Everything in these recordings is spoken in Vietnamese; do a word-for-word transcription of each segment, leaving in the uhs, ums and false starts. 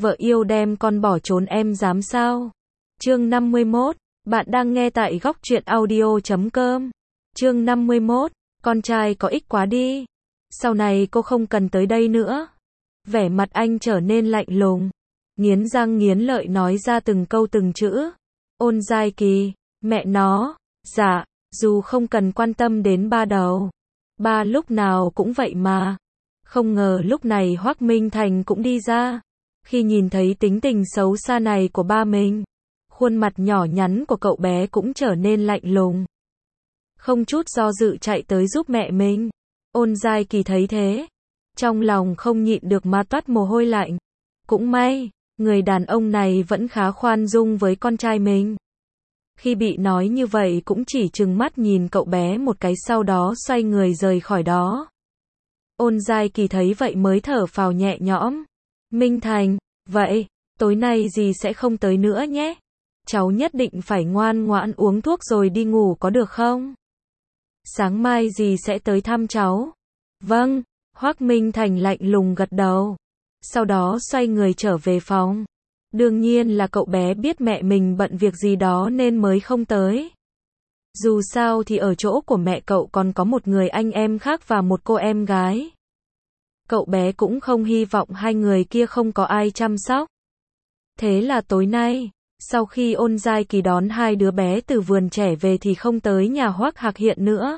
vợ yêu đem con bỏ trốn em dám sao? Chương năm mươi mốt, bạn đang nghe tại góc truyện audio chấm com. Chương năm mươi mốt, con trai có ích quá đi. Sau này cô không cần tới đây nữa. Vẻ mặt anh trở nên lạnh lùng, nghiến răng nghiến lợi nói ra từng câu từng chữ. Ôn Giai Kỳ, mẹ nó, dạ, dù không cần quan tâm đến ba đầu. Ba lúc nào cũng vậy mà. Không ngờ lúc này Hoắc Minh Thành cũng đi ra. Khi nhìn thấy tính tình xấu xa này của ba mình, khuôn mặt nhỏ nhắn của cậu bé cũng trở nên lạnh lùng. Không chút do dự chạy tới giúp mẹ mình. Ôn Giai Kỳ thấy thế, trong lòng không nhịn được mà toát mồ hôi lạnh. Cũng may, người đàn ông này vẫn khá khoan dung với con trai mình. Khi bị nói như vậy cũng chỉ trừng mắt nhìn cậu bé một cái, sau đó xoay người rời khỏi đó. Ôn Giai Kỳ thấy vậy mới thở phào nhẹ nhõm. Minh Thành, vậy, tối nay dì sẽ không tới nữa nhé. Cháu nhất định phải ngoan ngoãn uống thuốc rồi đi ngủ có được không? Sáng mai dì sẽ tới thăm cháu. Vâng, Hoắc Minh Thành lạnh lùng gật đầu. Sau đó xoay người trở về phòng. Đương nhiên là cậu bé biết mẹ mình bận việc gì đó nên mới không tới. Dù sao thì ở chỗ của mẹ cậu còn có một người anh em khác và một cô em gái. Cậu bé cũng không hy vọng hai người kia không có ai chăm sóc. Thế là tối nay, sau khi Ôn Giai Kỳ đón hai đứa bé từ vườn trẻ về thì không tới nhà Hoắc Hạc Hiện nữa.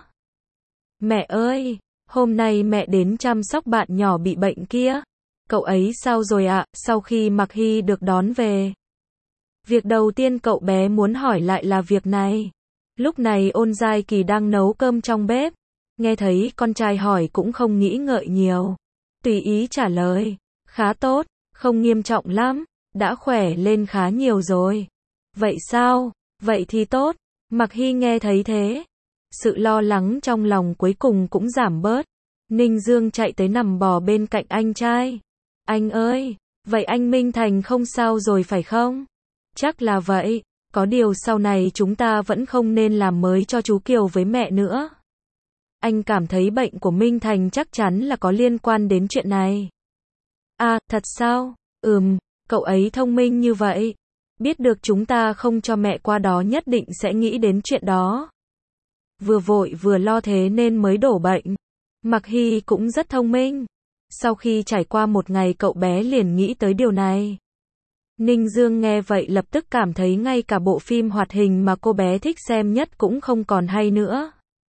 Mẹ ơi, hôm nay mẹ đến chăm sóc bạn nhỏ bị bệnh kia. Cậu ấy sao rồi ạ? Sau khi Mạc Hy được đón về, việc đầu tiên cậu bé muốn hỏi lại là việc này. Lúc này Ôn Giai Kỳ đang nấu cơm trong bếp. Nghe thấy con trai hỏi cũng không nghĩ ngợi nhiều, tùy ý trả lời. Khá tốt, không nghiêm trọng lắm, đã khỏe lên khá nhiều rồi. Vậy sao? Vậy thì tốt. Mạc Hy nghe thấy thế, sự lo lắng trong lòng cuối cùng cũng giảm bớt. Ninh Dương chạy tới nằm bò bên cạnh anh trai. Anh ơi, vậy anh Minh Thành không sao rồi phải không? Chắc là vậy, có điều sau này chúng ta vẫn không nên làm mới cho chú Kiều với mẹ nữa. Anh cảm thấy bệnh của Minh Thành chắc chắn là có liên quan đến chuyện này. À, thật sao? Ừm, cậu ấy thông minh như vậy. Biết được chúng ta không cho mẹ qua đó nhất định sẽ nghĩ đến chuyện đó. Vừa vội vừa lo thế nên mới đổ bệnh. Mạc Hy cũng rất thông minh. Sau khi trải qua một ngày cậu bé liền nghĩ tới điều này. Ninh Dương nghe vậy lập tức cảm thấy ngay cả bộ phim hoạt hình mà cô bé thích xem nhất cũng không còn hay nữa.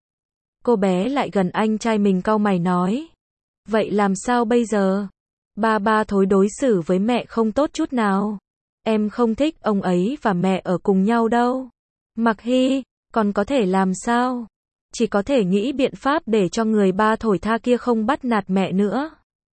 Cô bé lại gần anh trai mình cau mày nói. Vậy làm sao bây giờ? Ba ba thối đối xử với mẹ không tốt chút nào. Em không thích ông ấy và mẹ ở cùng nhau đâu. Mạc Hy, còn có thể làm sao? Chỉ có thể nghĩ biện pháp để cho người ba thổi tha kia không bắt nạt mẹ nữa.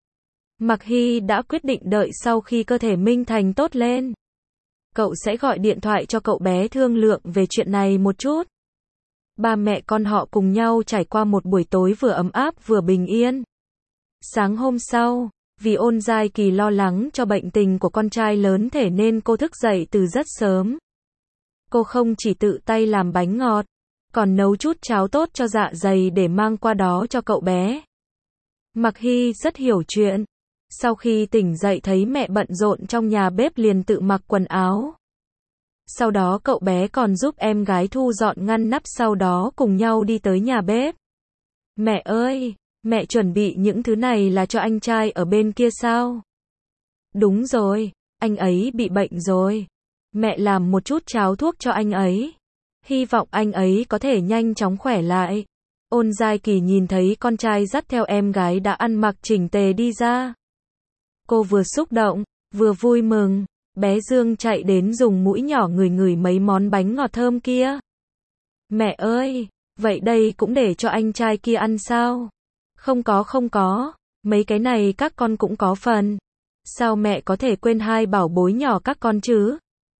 Mạc Hy đã quyết định đợi sau khi cơ thể Minh Thành tốt lên, cậu sẽ gọi điện thoại cho cậu bé thương lượng về chuyện này một chút. Ba mẹ con họ cùng nhau trải qua một buổi tối vừa ấm áp vừa bình yên. Sáng hôm sau, vì Ôn Giai Kỳ lo lắng cho bệnh tình của con trai lớn thể nên cô thức dậy từ rất sớm. Cô không chỉ tự tay làm bánh ngọt, còn nấu chút cháo tốt cho dạ dày để mang qua đó cho cậu bé. Mạc Hy rất hiểu chuyện. Sau khi tỉnh dậy thấy mẹ bận rộn trong nhà bếp liền tự mặc quần áo. Sau đó cậu bé còn giúp em gái thu dọn ngăn nắp, sau đó cùng nhau đi tới nhà bếp. Mẹ ơi, mẹ chuẩn bị những thứ này là cho anh trai ở bên kia sao? Đúng rồi, anh ấy bị bệnh rồi. Mẹ làm một chút cháo thuốc cho anh ấy. Hy vọng anh ấy có thể nhanh chóng khỏe lại. Ôn Giai Kỳ nhìn thấy con trai dắt theo em gái đã ăn mặc chỉnh tề đi ra. Cô vừa xúc động, vừa vui mừng. Bé Dương chạy đến dùng mũi nhỏ ngửi ngửi mấy món bánh ngọt thơm kia. Mẹ ơi, vậy đây cũng để cho anh trai kia ăn sao? Không có không có, mấy cái này các con cũng có phần. Sao mẹ có thể quên hai bảo bối nhỏ các con chứ?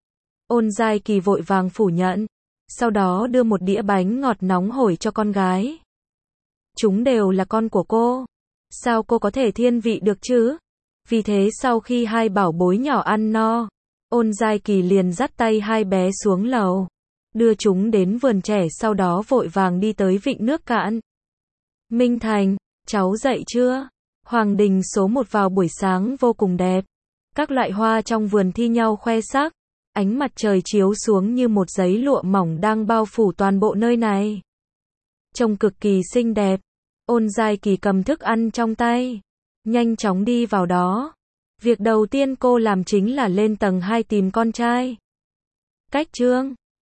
Ôn Giai Kỳ vội vàng phủ nhận, sau đó đưa một đĩa bánh ngọt nóng hổi cho con gái. Chúng đều là con của cô. Sao cô có thể thiên vị được chứ? Vì thế sau khi hai bảo bối nhỏ ăn no, Ôn Giai Kỳ liền dắt tay hai bé xuống lầu, đưa chúng đến vườn trẻ, sau đó vội vàng đi tới vịnh nước cạn. Minh Thành, cháu dậy chưa? Hoàng đình số một vào buổi sáng vô cùng đẹp. Các loại hoa trong vườn thi nhau khoe sắc, ánh mặt trời chiếu xuống như một giấy lụa mỏng đang bao phủ toàn bộ nơi này. Trông cực kỳ xinh đẹp. Ôn Giai Kỳ cầm thức ăn trong tay, nhanh chóng đi vào đó. Việc đầu tiên cô làm chính là lên tầng hai tìm con trai. Cách Trương